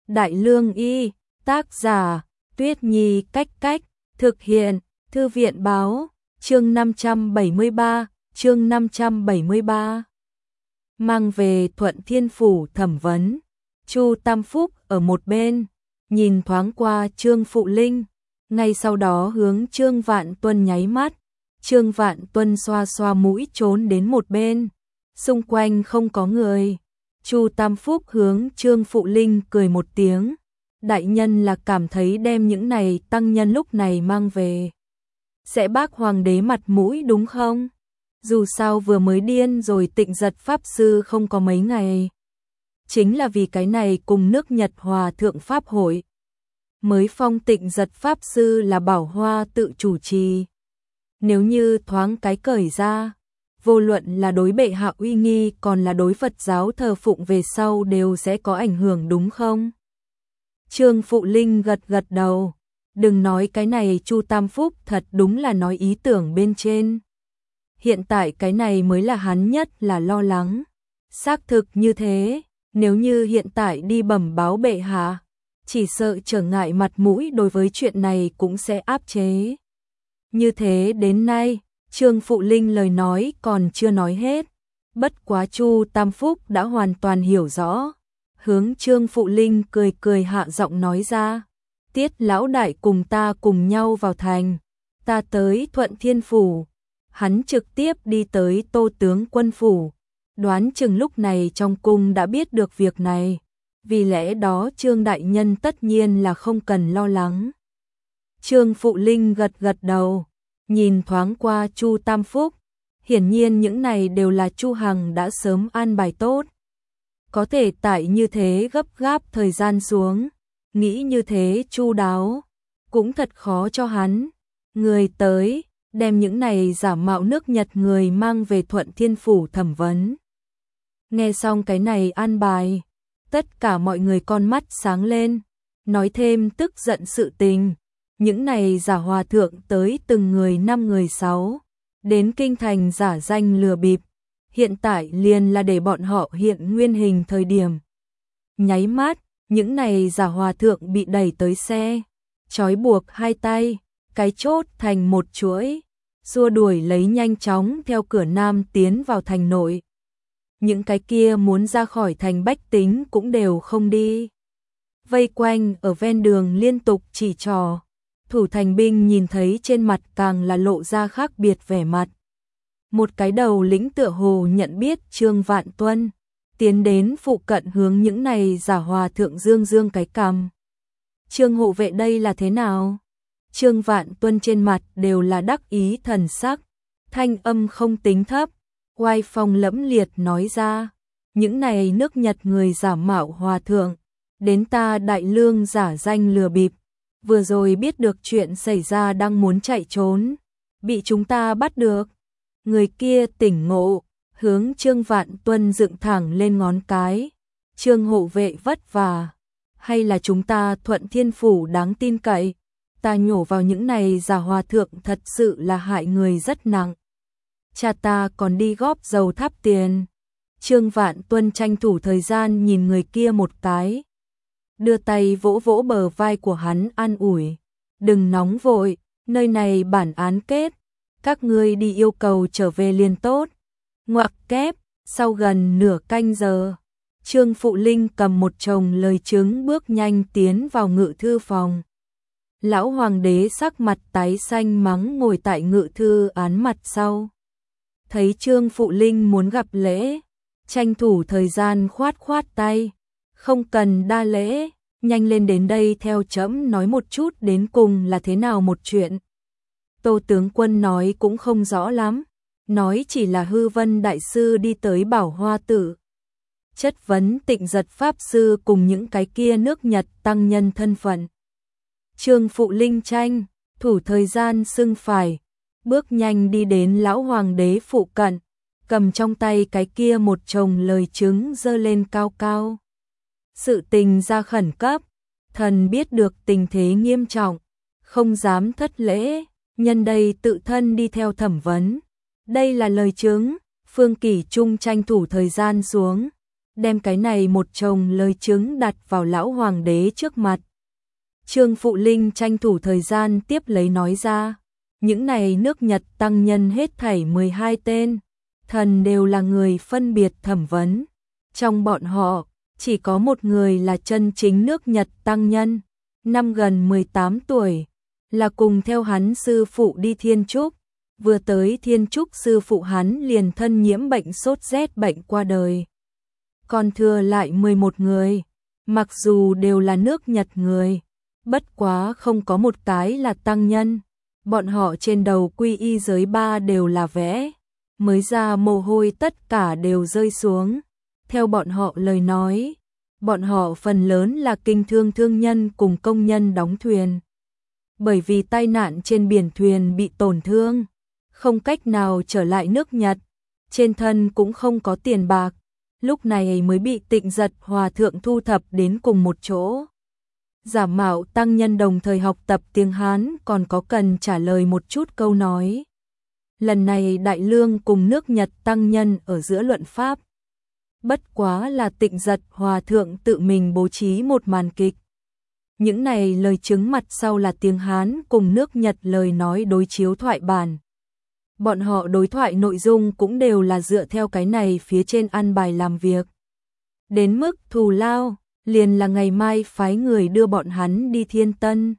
Đại Lương Y, tác giả, Tuyết Nhi Cách Cách, thực hiện, Thư viện Báo, chương 573. Mang về Thuận Thiên Phủ thẩm vấn. Chu Tam Phúc ở một bên, nhìn thoáng qua Trương Phụ Linh, ngay sau đó hướng Trương Vạn Tuân nháy mắt. Trương Vạn Tuân xoa xoa mũi trốn đến một bên, xung quanh không có người. Chu Tam Phúc hướng Trương Phụ Linh cười một tiếng, đại nhân là cảm thấy đem những này tăng nhân lúc này mang về sẽ bác hoàng đế mặt mũi đúng không? Dù sao vừa mới điên rồi Tịnh Giật Pháp Sư không có mấy ngày. Chính là vì cái này cùng nước Nhật Hòa Thượng Pháp hội mới phong Tịnh Giật Pháp Sư là Bảo Hoa tự chủ trì. Nếu như thoáng cái cởi ra, vô luận là đối bệ hạ uy nghi còn là đối Phật giáo thờ phụng về sau đều sẽ có ảnh hưởng đúng không? Trương Phụ Linh gật gật đầu, đừng nói cái này Chu Tam Phúc thật đúng là nói ý tưởng bên trên. Hiện tại cái này mới là hắn nhất là lo lắng. Xác thực như thế, nếu như hiện tại đi bẩm báo bệ hạ, chỉ sợ trở ngại mặt mũi đối với chuyện này cũng sẽ áp chế. Như thế đến nay, Trương Phụ Linh lời nói còn chưa nói hết, bất quá Chu Tam Phúc đã hoàn toàn hiểu rõ. Hướng Trương Phụ Linh cười cười hạ giọng nói ra, Tiết lão đại cùng ta cùng nhau vào thành, ta tới Thuận Thiên Phủ. Hắn trực tiếp đi tới Tô tướng quân phủ, đoán chừng lúc này trong cung đã biết được việc này, vì lẽ đó Trương đại nhân tất nhiên là không cần lo lắng. Trương Phụ Linh gật gật đầu, nhìn thoáng qua Chu Tam Phúc, hiển nhiên những này đều là Chu Hằng đã sớm an bài tốt. Có thể tại như thế gấp gáp thời gian xuống, nghĩ như thế chu đáo, cũng thật khó cho hắn. Người tới, đem những này giả mạo nước Nhật người mang về Thuận Thiên Phủ thẩm vấn. Nghe xong cái này an bài, tất cả mọi người con mắt sáng lên, nói thêm tức giận sự tình. Những này giả hòa thượng tới từng người 5 người 6, đến kinh thành giả danh lừa bịp, hiện tại liền là để bọn họ hiện nguyên hình thời điểm. Nháy mắt, những này giả hòa thượng bị đẩy tới xe, trói buộc hai tay, cái chốt thành một chuỗi, xua đuổi lấy nhanh chóng theo cửa nam tiến vào thành nội. Những cái kia muốn ra khỏi thành bách tính cũng đều không đi. Vây quanh ở ven đường liên tục chỉ trò. Thủ thành binh nhìn thấy trên mặt càng là lộ ra khác biệt vẻ mặt. Một cái đầu lĩnh tựa hồ nhận biết Trương Vạn Tuân, tiến đến phụ cận hướng những này giả hòa thượng dương cái cằm. Trương hộ vệ đây là thế nào? Trương Vạn Tuân trên mặt đều là đắc ý thần sắc, thanh âm không tính thấp, oai phong lẫm liệt nói ra, những này nước Nhật người giả mạo hòa thượng, đến ta Đại Lương giả danh lừa bịp, vừa rồi biết được chuyện xảy ra đang muốn chạy trốn, bị chúng ta bắt được. Người kia tỉnh ngộ, hướng Trương Vạn Tuân dựng thẳng lên ngón cái. Trương hộ vệ vất vả, hay là chúng ta Thuận Thiên Phủ đáng tin cậy? Ta nhổ vào những này giả hòa thượng thật sự là hại người rất nặng. Cha ta còn đi góp dầu thắp tiền. Trương Vạn Tuân tranh thủ thời gian nhìn người kia một cái, đưa tay vỗ vỗ bờ vai của hắn an ủi. Đừng nóng vội, nơi này bản án kết, các ngươi đi yêu cầu trở về liền tốt. Ngoặc kép, sau gần nửa canh giờ, Trương Phụ Linh cầm một chồng lời chứng bước nhanh tiến vào ngự thư phòng. Lão hoàng đế sắc mặt tái xanh mắng ngồi tại ngự thư án mặt sau. Thấy Trương Phụ Linh muốn gặp lễ, tranh thủ thời gian khoát khoát tay. Không cần đa lễ, nhanh lên đến đây theo trẫm nói một chút đến cùng là thế nào một chuyện. Tô tướng quân nói cũng không rõ lắm, nói chỉ là Hư Vân đại sư đi tới Bảo Hoa Tử, chất vấn Tịnh Giật Pháp Sư cùng những cái kia nước Nhật tăng nhân thân phận. Trương Phụ Linh tranh thủ thời gian xưng phải, bước nhanh đi đến lão hoàng đế phụ cận, cầm trong tay cái kia một chồng lời chứng giơ lên cao cao. Sự tình ra khẩn cấp, thần biết được tình thế nghiêm trọng, không dám thất lễ, nhân đây tự thân đi theo thẩm vấn. Đây là lời chứng. Phương Kỳ Trung tranh thủ thời gian xuống, đem cái này một chồng lời chứng đặt vào lão hoàng đế trước mặt. Trương Phụ Linh tranh thủ thời gian tiếp lấy nói ra, những này nước Nhật tăng nhân hết thảy 12 tên, thần đều là người phân biệt thẩm vấn. Trong bọn họ, chỉ có một người là chân chính nước Nhật tăng nhân, năm gần 18 tuổi, là cùng theo hắn sư phụ đi Thiên Trúc. Vừa tới Thiên Trúc sư phụ hắn liền thân nhiễm bệnh sốt rét bệnh qua đời. Còn thừa lại 11 người, mặc dù đều là nước Nhật người, bất quá không có một cái là tăng nhân. Bọn họ trên đầu quy y giới 3 đều là vẽ, mới ra mồ hôi tất cả đều rơi xuống. Theo bọn họ lời nói, bọn họ phần lớn là kinh thương thương nhân cùng công nhân đóng thuyền. Bởi vì tai nạn trên biển thuyền bị tổn thương, không cách nào trở lại nước Nhật, trên thân cũng không có tiền bạc, lúc này mới bị Tịnh Giật Hòa thượng thu thập đến cùng một chỗ. Giả mạo tăng nhân đồng thời học tập tiếng Hán còn có cần trả lời một chút câu nói. Lần này Đại Lương cùng nước Nhật tăng nhân ở giữa luận pháp. Bất quá là Tịnh Giật Hòa thượng tự mình bố trí một màn kịch. Những này lời chứng mặt sau là tiếng Hán cùng nước Nhật lời nói đối chiếu thoại bản. Bọn họ đối thoại nội dung cũng đều là dựa theo cái này phía trên ăn bài làm việc. Đến mức thù lao, liền là ngày mai phái người đưa bọn hắn đi Thiên Tân.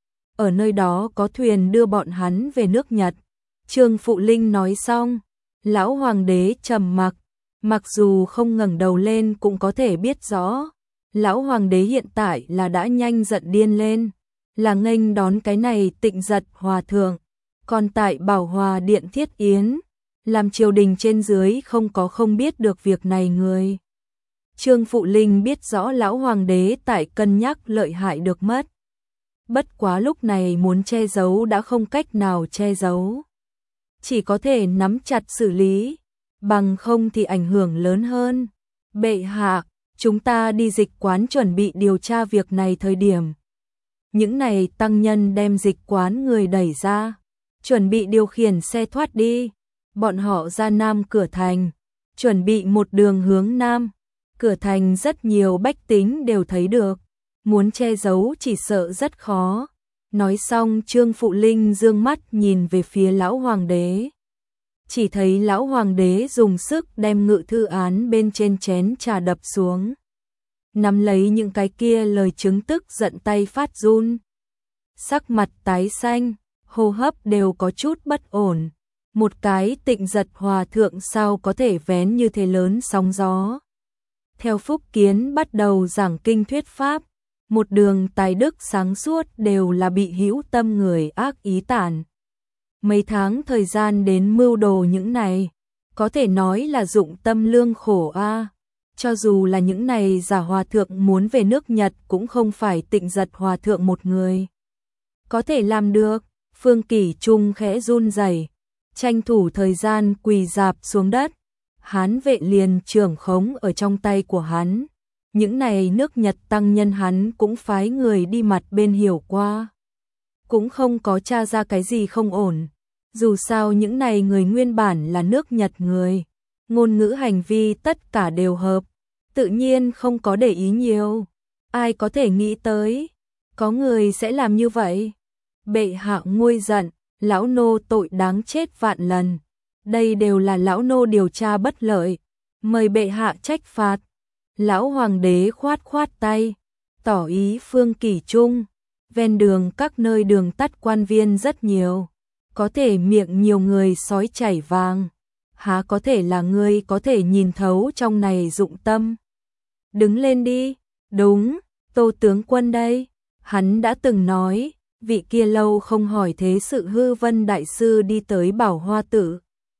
Ở nơi đó có thuyền đưa bọn hắn về nước Nhật. Trương Phụ Linh nói xong, lão hoàng đế trầm mặc, mặc dù không ngẩng đầu lên cũng có thể biết rõ. Lão hoàng đế hiện tại là đã nhanh giận điên lên, là nghênh đón cái này Tịnh Giật Hòa thượng. Còn tại Bảo Hòa Điện thiết yến, làm triều đình trên dưới không có không biết được việc này người. Trương Phụ Linh biết rõ lão hoàng đế tại cân nhắc lợi hại được mất. Bất quá lúc này muốn che giấu đã không cách nào che giấu. Chỉ có thể nắm chặt xử lý, bằng không thì ảnh hưởng lớn hơn. Bệ hạ, chúng ta đi dịch quán chuẩn bị điều tra việc này thời điểm. Những này tăng nhân đem dịch quán người đẩy ra, chuẩn bị điều khiển xe thoát đi. Bọn họ ra Nam Cửa Thành, chuẩn bị một đường hướng Nam. Cửa Thành rất nhiều bách tính đều thấy được, muốn che giấu chỉ sợ rất khó. Nói xong Trương Phụ Linh dương mắt nhìn về phía lão hoàng đế. Chỉ thấy lão hoàng đế dùng sức đem ngự thư án bên trên chén trà đập xuống. Nắm lấy những cái kia lời chứng tức giận tay phát run. Sắc mặt tái xanh, hô hấp đều có chút bất ổn. Một cái Tịnh Giật Hòa thượng sao có thể vén như thế lớn sóng gió. Theo Phúc Kiến bắt đầu giảng kinh thuyết pháp, một đường tài đức sáng suốt đều là bị hữu tâm người ác ý tàn. Mấy tháng thời gian đến mưu đồ những này, có thể nói là dụng tâm lương khổ a. Cho dù là những này giả hòa thượng muốn về nước Nhật cũng không phải Tịnh Giật Hòa thượng một người có thể làm được. Phương Kỷ Trung khẽ run rẩy, tranh thủ thời gian quỳ rạp xuống đất. Hán vệ liền trưởng khống ở trong tay của hắn. Những này nước Nhật tăng nhân hắn cũng phái người đi mặt bên hiểu qua. Cũng không có tra ra cái gì không ổn. Dù sao những này người nguyên bản là nước Nhật người. Ngôn ngữ hành vi tất cả đều hợp. Tự nhiên không có để ý nhiều. Ai có thể nghĩ tới, có người sẽ làm như vậy. Bệ hạ nguôi giận, lão nô tội đáng chết vạn lần. Đây đều là lão nô điều tra bất lợi, mời bệ hạ trách phạt. Lão hoàng đế khoát khoát tay, tỏ ý Phương Kỷ Trung. Ven đường các nơi đường tắt quan viên rất nhiều, có thể miệng nhiều người sói chảy vàng. Há có thể là ngươi có thể nhìn thấu trong này dụng tâm. Đứng lên đi. Đúng, Tô tướng quân đây. Hắn đã từng nói, vị kia lâu không hỏi thế sự hư vân đại sư đi tới Bảo Hoa Tử.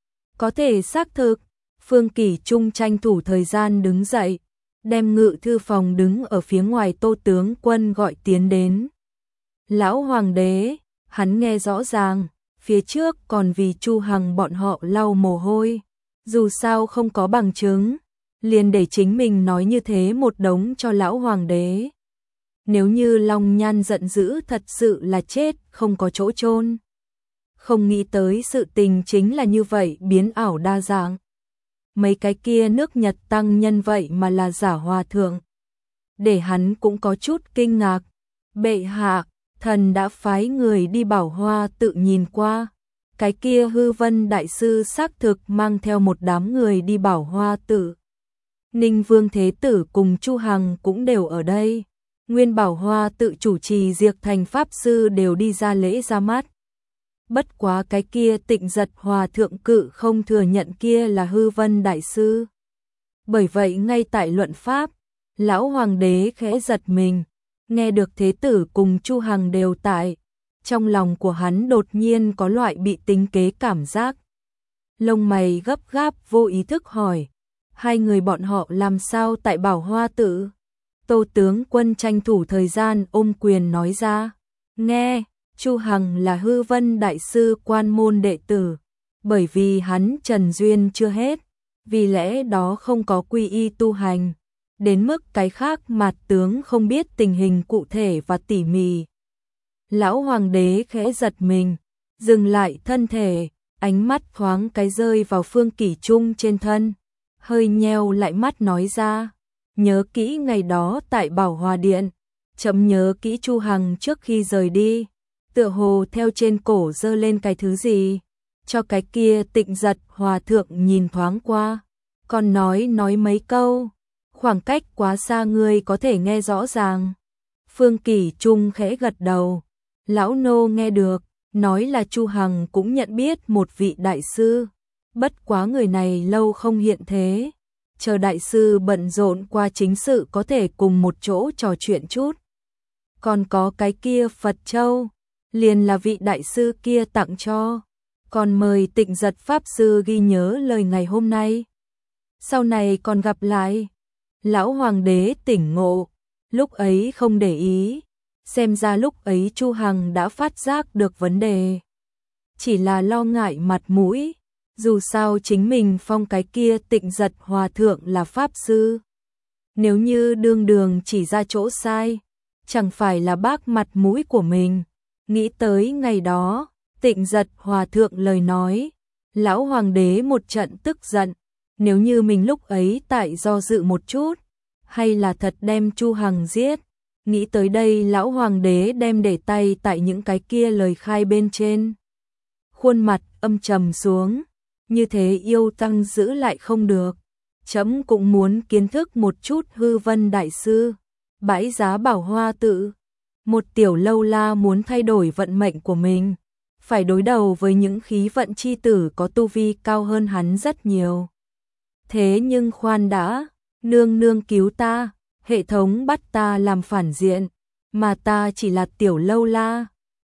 Có thể xác thực. Phương Kỷ Trung tranh thủ thời gian đứng dậy, đem ngự thư phòng đứng ở phía ngoài Tô tướng quân gọi tiến đến. Lão hoàng đế, hắn nghe rõ ràng, phía trước còn vì Chu Hằng bọn họ lau mồ hôi. Dù sao không có bằng chứng, liền để chính mình nói như thế một đống cho lão hoàng đế. Nếu như Long Nhan giận dữ thật sự là chết, không có chỗ chôn. Không nghĩ tới sự tình chính là như vậy biến ảo đa dạng. mấy cái kia nước Nhật tăng nhân vậy mà là giả hòa thượng. Để hắn cũng có chút kinh ngạc. Bệ hạ, thần đã phái người đi Bảo Hoa tự nhìn qua. Cái kia Hư Vân đại sư xác thực mang theo một đám người đi Bảo Hoa tự. Ninh Vương Thế Tử cùng Chu Hằng cũng đều ở đây. Nguyên Bảo Hoa tự chủ trì Diệp Thành Pháp Sư đều đi ra lễ ra mắt. Bất quá cái kia Tịnh Giật Hòa Thượng cự không thừa nhận kia là Hư Vân đại sư. Bởi vậy ngay tại luận pháp, lão hoàng đế khẽ giật mình, nghe được Thế Tử cùng Chu Hằng đều tại. Trong lòng của hắn đột nhiên có loại bị tính kế cảm giác. Lông mày gấp gáp vô ý thức hỏi, hai người bọn họ làm sao tại Bảo Hoa tự? Tô tướng quân tranh thủ thời gian ôm quyền nói ra, nghe, Chu Hằng là Hư Vân đại sư quan môn đệ tử, bởi vì hắn trần duyên chưa hết, vì lẽ đó không có quy y tu hành, đến mức cái khác mạt tướng không biết tình hình cụ thể và tỉ mỉ. Lão hoàng đế khẽ giật mình, dừng lại thân thể, ánh mắt thoáng cái rơi vào Phương Kỷ Trung trên thân, hơi nheo lại mắt nói ra, nhớ kỹ ngày đó tại Bảo Hòa Điện, chậm nhớ kỹ Chu Hằng trước khi rời đi, tựa hồ theo trên cổ giơ lên cái thứ gì, cho cái kia Tịnh Giật Hòa Thượng nhìn thoáng qua, còn nói mấy câu, khoảng cách quá xa ngươi có thể nghe rõ ràng. Phương Kỷ Trung khẽ gật đầu, lão nô nghe được, nói là Chu Hằng cũng nhận biết một vị đại sư, bất quá người này lâu không hiện thế, chờ đại sư bận rộn qua chính sự có thể cùng một chỗ trò chuyện chút. Còn có cái kia Phật Châu, liền là vị đại sư kia tặng cho, còn mời Tịnh Giật Pháp Sư ghi nhớ lời ngày hôm nay. Sau này còn gặp lại. Lão hoàng đế tỉnh ngộ, lúc ấy không để ý, xem ra lúc ấy Chu Hằng đã phát giác được vấn đề. Chỉ là lo ngại mặt mũi, dù sao chính mình phong cái kia Tịnh Giật Hòa Thượng là Pháp Sư. Nếu như đương đường chỉ ra chỗ sai, chẳng phải là bác mặt mũi của mình. Nghĩ tới ngày đó, Tịnh Giật Hòa Thượng lời nói, lão hoàng đế một trận tức giận, nếu như mình lúc ấy tại do dự một chút, hay là thật đem Chu Hằng giết. Nghĩ tới đây lão hoàng đế đem để tay tại những cái kia lời khai bên trên. Khuôn mặt âm trầm xuống, như thế yêu tăng giữ lại không được. Chấm cũng muốn kiến thức một chút Hư Vân đại sư, bãi giá Bảo Hoa tự. Một tiểu lâu la muốn thay đổi vận mệnh của mình, phải đối đầu với những khí vận chi tử có tu vi cao hơn hắn rất nhiều. Thế nhưng khoan đã, nương nương cứu ta, hệ thống bắt ta làm phản diện, mà ta chỉ là tiểu lâu la,